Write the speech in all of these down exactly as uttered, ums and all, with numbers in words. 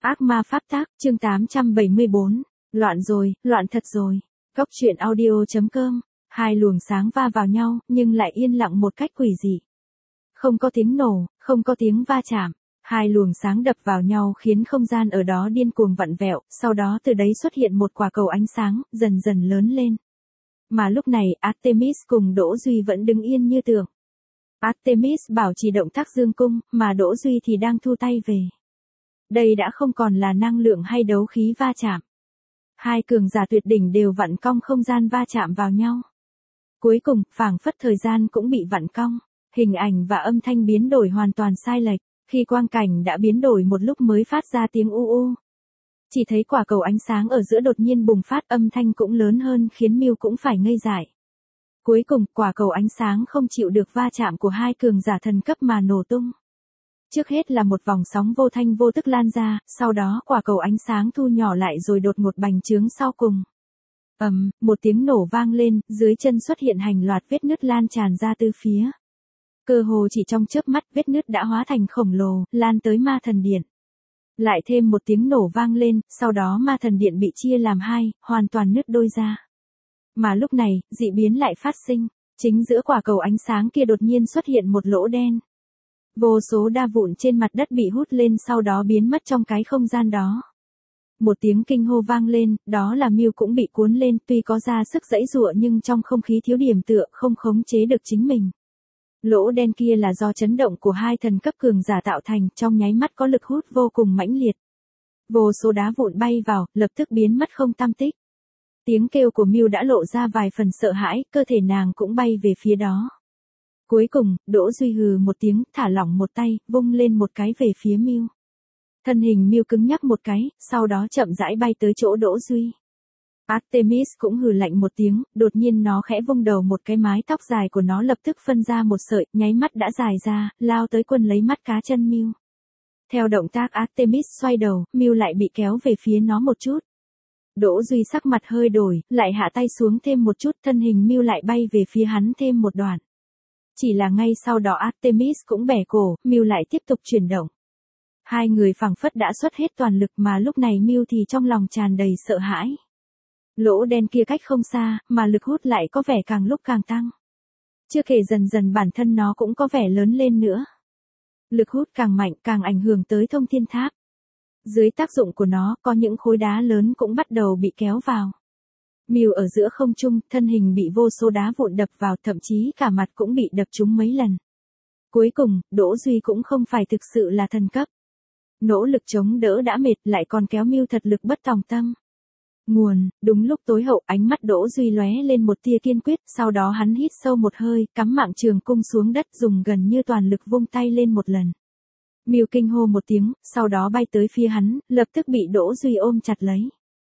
Ác ma pháp tác, chương tám trăm bảy mươi bốn. Loạn rồi, loạn thật rồi. Góc truyện audio.com. Hai luồng sáng va vào nhau, nhưng lại yên lặng một cách quỷ dị. Không có tiếng nổ, không có tiếng va chạm. Hai luồng sáng đập vào nhau khiến không gian ở đó điên cuồng vặn vẹo, sau đó từ đấy xuất hiện một quả cầu ánh sáng, dần dần lớn lên. Mà lúc này, Artemis cùng Đỗ Duy vẫn đứng yên như tượng. Artemis bảo trì động tác dương cung, mà Đỗ Duy thì đang thu tay về. Đây đã không còn là năng lượng hay đấu khí va chạm. Hai cường giả tuyệt đỉnh đều vặn cong không gian va chạm vào nhau. Cuối cùng, phảng phất thời gian cũng bị vặn cong, hình ảnh và âm thanh biến đổi hoàn toàn sai lệch, khi quang cảnh đã biến đổi một lúc mới phát ra tiếng u u. Chỉ thấy quả cầu ánh sáng ở giữa đột nhiên bùng phát, âm thanh cũng lớn hơn khiến Miu cũng phải ngây dại. Cuối cùng, quả cầu ánh sáng không chịu được va chạm của hai cường giả thần cấp mà nổ tung. Trước hết là một vòng sóng vô thanh vô tức lan ra, sau đó quả cầu ánh sáng thu nhỏ lại rồi đột ngột bành trướng sau cùng. Ầm, um, một tiếng nổ vang lên, dưới chân xuất hiện hàng loạt vết nứt lan tràn ra từ phía. Cơ hồ chỉ trong chớp mắt vết nứt đã hóa thành khổng lồ, lan tới ma thần điện. Lại thêm một tiếng nổ vang lên, sau đó ma thần điện bị chia làm hai, hoàn toàn nứt đôi ra. Mà lúc này, dị biến lại phát sinh, chính giữa quả cầu ánh sáng kia đột nhiên xuất hiện một lỗ đen. Vô số đa vụn trên mặt đất bị hút lên sau đó biến mất trong cái không gian đó. Một tiếng kinh hô vang lên, đó là Miu cũng bị cuốn lên, tuy có ra sức giãy giụa nhưng trong không khí thiếu điểm tựa, không khống chế được chính mình. Lỗ đen kia là do chấn động của hai thần cấp cường giả tạo thành, trong nháy mắt có lực hút vô cùng mãnh liệt. Vô số đá vụn bay vào, lập tức biến mất không tăm tích. Tiếng kêu của Miu đã lộ ra vài phần sợ hãi, cơ thể nàng cũng bay về phía đó. Cuối cùng, Đỗ Duy hừ một tiếng, thả lỏng một tay, vung lên một cái về phía Miu. Thân hình Miu cứng nhắc một cái, sau đó chậm rãi bay tới chỗ Đỗ Duy. Artemis cũng hừ lạnh một tiếng, đột nhiên nó khẽ vung đầu, một cái mái tóc dài của nó lập tức phân ra một sợi, nháy mắt đã dài ra, lao tới quân lấy mắt cá chân Miu. Theo động tác Artemis xoay đầu, Miu lại bị kéo về phía nó một chút. Đỗ Duy sắc mặt hơi đổi, lại hạ tay xuống thêm một chút, thân hình Miu lại bay về phía hắn thêm một đoạn. Chỉ là ngay sau đó Artemis cũng bẻ cổ, Miu lại tiếp tục chuyển động. Hai người phảng phất đã xuất hết toàn lực mà lúc này Miu thì trong lòng tràn đầy sợ hãi. Lỗ đen kia cách không xa, mà lực hút lại có vẻ càng lúc càng tăng. Chưa kể dần dần bản thân nó cũng có vẻ lớn lên nữa. Lực hút càng mạnh càng ảnh hưởng tới thông thiên tháp. Dưới tác dụng của nó, có những khối đá lớn cũng bắt đầu bị kéo vào. Miu ở giữa không trung, thân hình bị vô số đá vụn đập vào, thậm chí cả mặt cũng bị đập trúng mấy lần. Cuối cùng, Đỗ Duy cũng không phải thực sự là thần cấp. Nỗ lực chống đỡ đã mệt, lại còn kéo Miu thật lực bất tòng tâm. Nguồn, đúng lúc tối hậu, ánh mắt Đỗ Duy lóe lên một tia kiên quyết, sau đó hắn hít sâu một hơi, cắm mạng trường cung xuống đất, dùng gần như toàn lực vung tay lên một lần. Miu kinh hô một tiếng, sau đó bay tới phía hắn, lập tức bị Đỗ Duy ôm chặt lấy.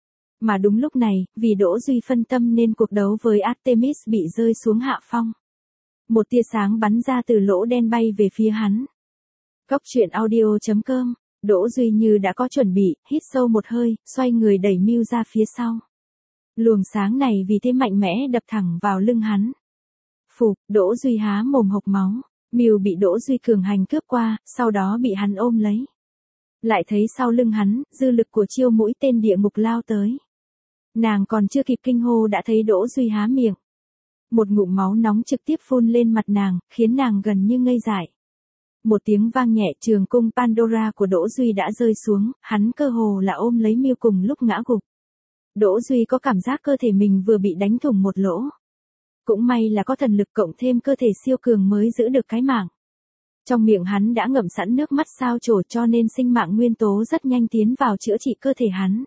Mà đúng lúc này, vì Đỗ Duy phân tâm nên cuộc đấu với Artemis bị rơi xuống hạ phong. Một tia sáng bắn ra từ lỗ đen bay về phía hắn. Góc truyện audio.com. Đỗ Duy như đã có chuẩn bị, hít sâu một hơi, xoay người đẩy Miu ra phía sau. Luồng sáng này vì thế mạnh mẽ đập thẳng vào lưng hắn. Phụt, Đỗ Duy há mồm hộc máu. Miu bị Đỗ Duy cường hành cướp qua, sau đó bị hắn ôm lấy. Lại thấy sau lưng hắn, dư lực của chiêu mũi tên địa ngục lao tới. Nàng còn chưa kịp kinh hô đã thấy Đỗ Duy há miệng. Một ngụm máu nóng trực tiếp phun lên mặt nàng, khiến nàng gần như ngây dại. Một tiếng vang nhẹ, trường cung Pandora của Đỗ Duy đã rơi xuống, hắn cơ hồ là ôm lấy Miu cùng lúc ngã gục. Đỗ Duy có cảm giác cơ thể mình vừa bị đánh thủng một lỗ. Cũng may là có thần lực cộng thêm cơ thể siêu cường mới giữ được cái mạng. Trong miệng hắn đã ngậm sẵn nước mắt sao trổ cho nên sinh mạng nguyên tố rất nhanh tiến vào chữa trị cơ thể hắn.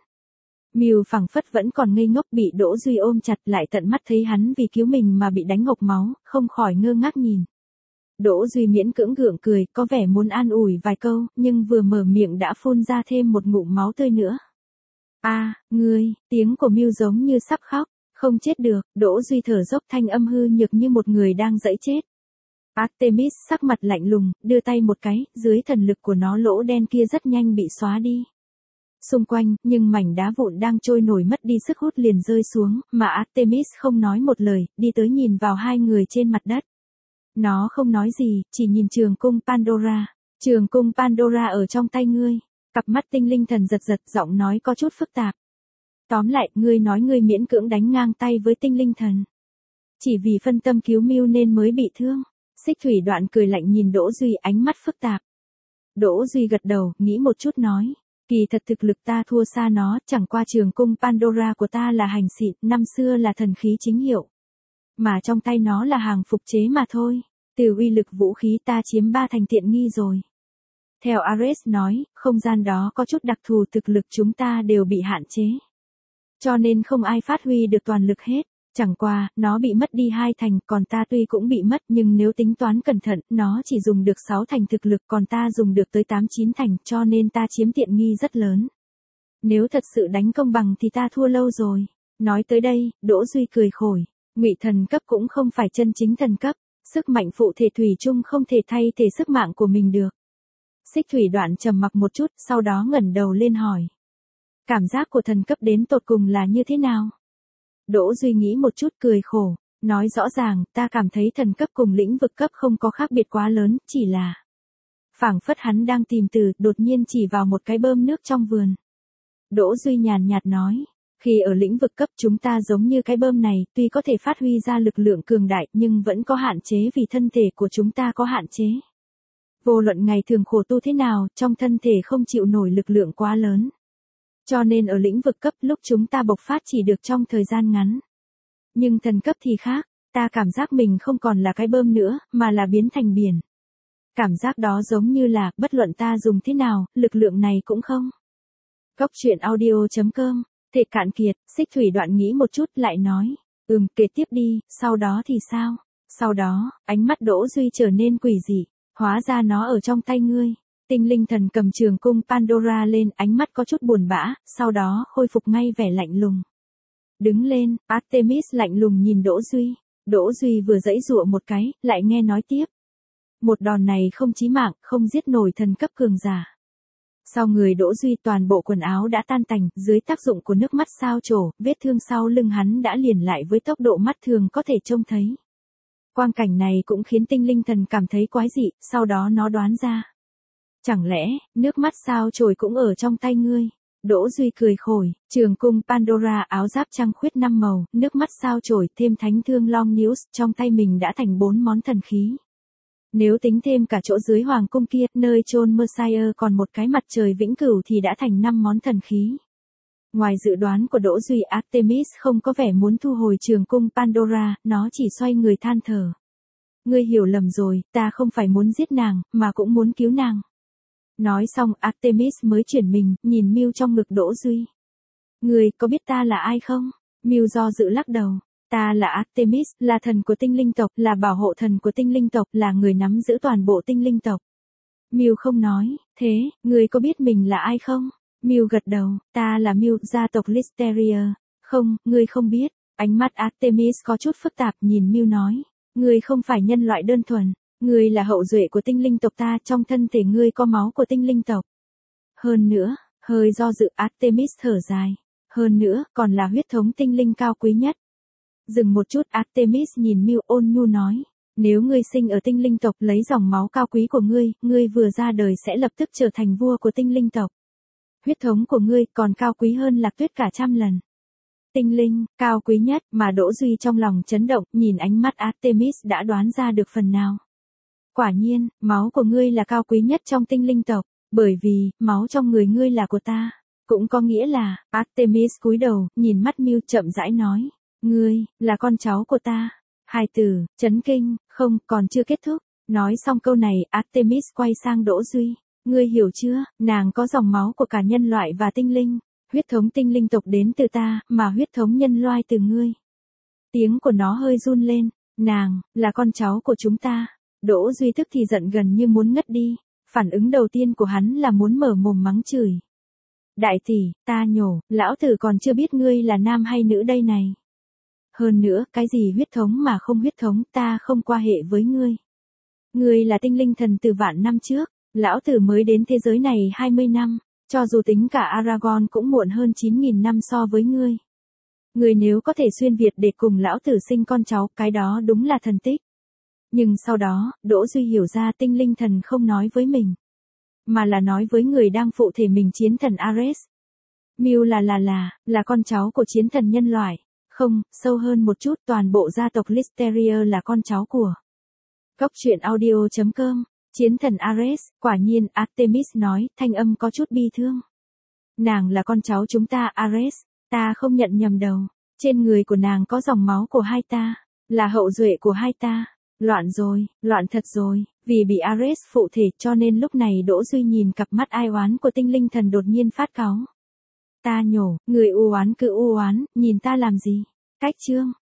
Miu phảng phất vẫn còn ngây ngốc bị Đỗ Duy ôm chặt, lại tận mắt thấy hắn vì cứu mình mà bị đánh hộc máu, không khỏi ngơ ngác nhìn. Đỗ Duy miễn cưỡng gượng cười, có vẻ muốn an ủi vài câu, nhưng vừa mở miệng đã phun ra thêm một ngụm máu tươi nữa. A, à, ngươi, tiếng của Miu giống như sắp khóc, không chết được, Đỗ Duy thở dốc, thanh âm hư nhược như một người đang giãy chết. Artemis sắc mặt lạnh lùng, đưa tay một cái, dưới thần lực của nó lỗ đen kia rất nhanh bị xóa đi. Xung quanh, nhưng mảnh đá vụn đang trôi nổi mất đi sức hút liền rơi xuống, mà Artemis không nói một lời, đi tới nhìn vào hai người trên mặt đất. Nó không nói gì, chỉ nhìn trường cung Pandora. Trường cung Pandora ở trong tay ngươi. Cặp mắt tinh linh thần giật giật, giọng nói có chút phức tạp. Tóm lại, ngươi nói ngươi miễn cưỡng đánh ngang tay với tinh linh thần. Chỉ vì phân tâm cứu Mưu nên mới bị thương. Xích Thủy Đoạn cười lạnh nhìn Đỗ Duy, ánh mắt phức tạp. Đỗ Duy gật đầu, nghĩ một chút nói. Kỳ thật thực lực ta thua xa nó, chẳng qua trường cung Pandora của ta là hành xịn, năm xưa là thần khí chính hiệu. Mà trong tay nó là hàng phục chế mà thôi. Từ uy lực vũ khí ta chiếm ba thành tiện nghi rồi. Theo Ares nói, không gian đó có chút đặc thù, thực lực chúng ta đều bị hạn chế. Cho nên không ai phát huy được toàn lực hết. Chẳng qua, nó bị mất đi hai thành, còn ta tuy cũng bị mất nhưng nếu tính toán cẩn thận, nó chỉ dùng được sáu thành thực lực còn ta dùng được tới tám chín thành, cho nên ta chiếm tiện nghi rất lớn. Nếu thật sự đánh công bằng thì ta thua lâu rồi. Nói tới đây, Đỗ Duy cười khổi. Ngụy thần cấp cũng không phải chân chính thần cấp, sức mạnh phụ thể thủy chung không thể thay thế sức mạnh của mình được. Xích Thủy Đoạn trầm mặc một chút, sau đó ngẩng đầu lên hỏi. Cảm giác của thần cấp đến tột cùng là như thế nào? Đỗ Duy nghĩ một chút cười khổ, nói rõ ràng, ta cảm thấy thần cấp cùng lĩnh vực cấp không có khác biệt quá lớn, chỉ là... Phảng phất hắn đang tìm từ, đột nhiên chỉ vào một cái bơm nước trong vườn. Đỗ Duy nhàn nhạt nói, khi ở lĩnh vực cấp chúng ta giống như cái bơm này, tuy có thể phát huy ra lực lượng cường đại nhưng vẫn có hạn chế vì thân thể của chúng ta có hạn chế. Vô luận ngày thường khổ tu thế nào, trong thân thể không chịu nổi lực lượng quá lớn. Cho nên ở lĩnh vực cấp lúc chúng ta bộc phát chỉ được trong thời gian ngắn. Nhưng thần cấp thì khác, ta cảm giác mình không còn là cái bơm nữa, mà là biến thành biển. Cảm giác đó giống như là, bất luận ta dùng thế nào, lực lượng này cũng không. Góc truyện audio chấm com, thể cạn kiệt, Xích Thủy Đoạn nghĩ một chút lại nói, ừm, kể tiếp đi, sau đó thì sao? Sau đó, ánh mắt Đỗ Duy trở nên quỷ dị, hóa ra nó ở trong tay ngươi. Tinh linh thần cầm trường cung Pandora lên, ánh mắt có chút buồn bã, sau đó khôi phục ngay vẻ lạnh lùng. Đứng lên, Artemis lạnh lùng nhìn Đỗ Duy. Đỗ Duy vừa giãy giụa một cái, lại nghe nói tiếp. Một đòn này không chí mạng, không giết nổi thần cấp cường giả. Sau người Đỗ Duy toàn bộ quần áo đã tan tành, dưới tác dụng của nước mắt sao trổ, vết thương sau lưng hắn đã liền lại với tốc độ mắt thường có thể trông thấy. Quang cảnh này cũng khiến tinh linh thần cảm thấy quái dị, sau đó nó đoán ra. Chẳng lẽ, nước mắt sao trồi cũng ở trong tay ngươi? Đỗ Duy cười khổi, trường cung Pandora, áo giáp trăng khuyết năm màu, nước mắt sao trồi thêm thánh thương Long News, trong tay mình đã thành bốn món thần khí. Nếu tính thêm cả chỗ dưới hoàng cung kia, nơi chôn Messiah còn một cái mặt trời vĩnh cửu thì đã thành năm món thần khí. Ngoài dự đoán của Đỗ Duy, Artemis không có vẻ muốn thu hồi trường cung Pandora, nó chỉ xoay người than thở. Ngươi hiểu lầm rồi, ta không phải muốn giết nàng, mà cũng muốn cứu nàng. Nói xong Artemis mới chuyển mình, nhìn Mưu trong ngực Đỗ Duy. Ngươi có biết ta là ai không? Mưu do dự lắc đầu. Ta là Artemis, là thần của tinh linh tộc, là bảo hộ thần của tinh linh tộc, là người nắm giữ toàn bộ tinh linh tộc. Mưu không nói, thế, ngươi có biết mình là ai không? Mưu gật đầu, ta là Mưu, gia tộc Listeria. Không, ngươi không biết. Ánh mắt Artemis có chút phức tạp nhìn Mưu nói. Ngươi không phải nhân loại đơn thuần. Ngươi là hậu duệ của tinh linh tộc ta, trong thân thể ngươi có máu của tinh linh tộc. Hơn nữa, hơi do dự Artemis thở dài. Hơn nữa, còn là huyết thống tinh linh cao quý nhất. Dừng một chút Artemis nhìn Mưu ôn nhu nói. Nếu ngươi sinh ở tinh linh tộc lấy dòng máu cao quý của ngươi, ngươi vừa ra đời sẽ lập tức trở thành vua của tinh linh tộc. Huyết thống của ngươi còn cao quý hơn Lạc Tuyết cả trăm lần. Tinh linh, cao quý nhất, mà Đỗ Duy trong lòng chấn động, nhìn ánh mắt Artemis đã đoán ra được phần nào. Quả nhiên, máu của ngươi là cao quý nhất trong tinh linh tộc, bởi vì, máu trong người ngươi là của ta. Cũng có nghĩa là, Artemis cúi đầu, nhìn mắt Mưu chậm rãi nói, ngươi, là con cháu của ta. Hài tử, chấn kinh, không, còn chưa kết thúc. Nói xong câu này, Artemis quay sang Đỗ Duy. Ngươi hiểu chưa, nàng có dòng máu của cả nhân loại và tinh linh. Huyết thống tinh linh tộc đến từ ta, mà huyết thống nhân loại từ ngươi. Tiếng của nó hơi run lên, nàng, là con cháu của chúng ta. Đỗ Duy tức thì giận gần như muốn ngất đi, phản ứng đầu tiên của hắn là muốn mở mồm mắng chửi. Đại tỷ, ta nhổ, lão tử còn chưa biết ngươi là nam hay nữ đây này. Hơn nữa, cái gì huyết thống mà không huyết thống, ta không qua hệ với ngươi. Ngươi là tinh linh thần từ vạn năm trước, lão tử mới đến thế giới này hai mươi năm, cho dù tính cả Aragorn cũng muộn hơn chín nghìn năm so với ngươi. Ngươi nếu có thể xuyên Việt để cùng lão tử sinh con cháu, cái đó đúng là thần tích. Nhưng sau đó, Đỗ Duy hiểu ra tinh linh thần không nói với mình. mà là nói với người đang phụ thể mình chiến thần Ares. Mew là là là, là con cháu của chiến thần nhân loại. Không, sâu hơn một chút, toàn bộ gia tộc Listeria là con cháu của. Cốc truyện audio chấm com, chiến thần Ares, quả nhiên, Artemis nói, thanh âm có chút bi thương. Nàng là con cháu chúng ta Ares, ta không nhận nhầm đầu. Trên người của nàng có dòng máu của hai ta, là hậu duệ của hai ta. Loạn rồi, loạn thật rồi, vì bị Ares phụ thể cho nên lúc này Đỗ Duy nhìn cặp mắt ai oán của tinh linh thần đột nhiên phát cáu. Ta nhổ, người u oán cứ u oán, nhìn ta làm gì? Cách chương.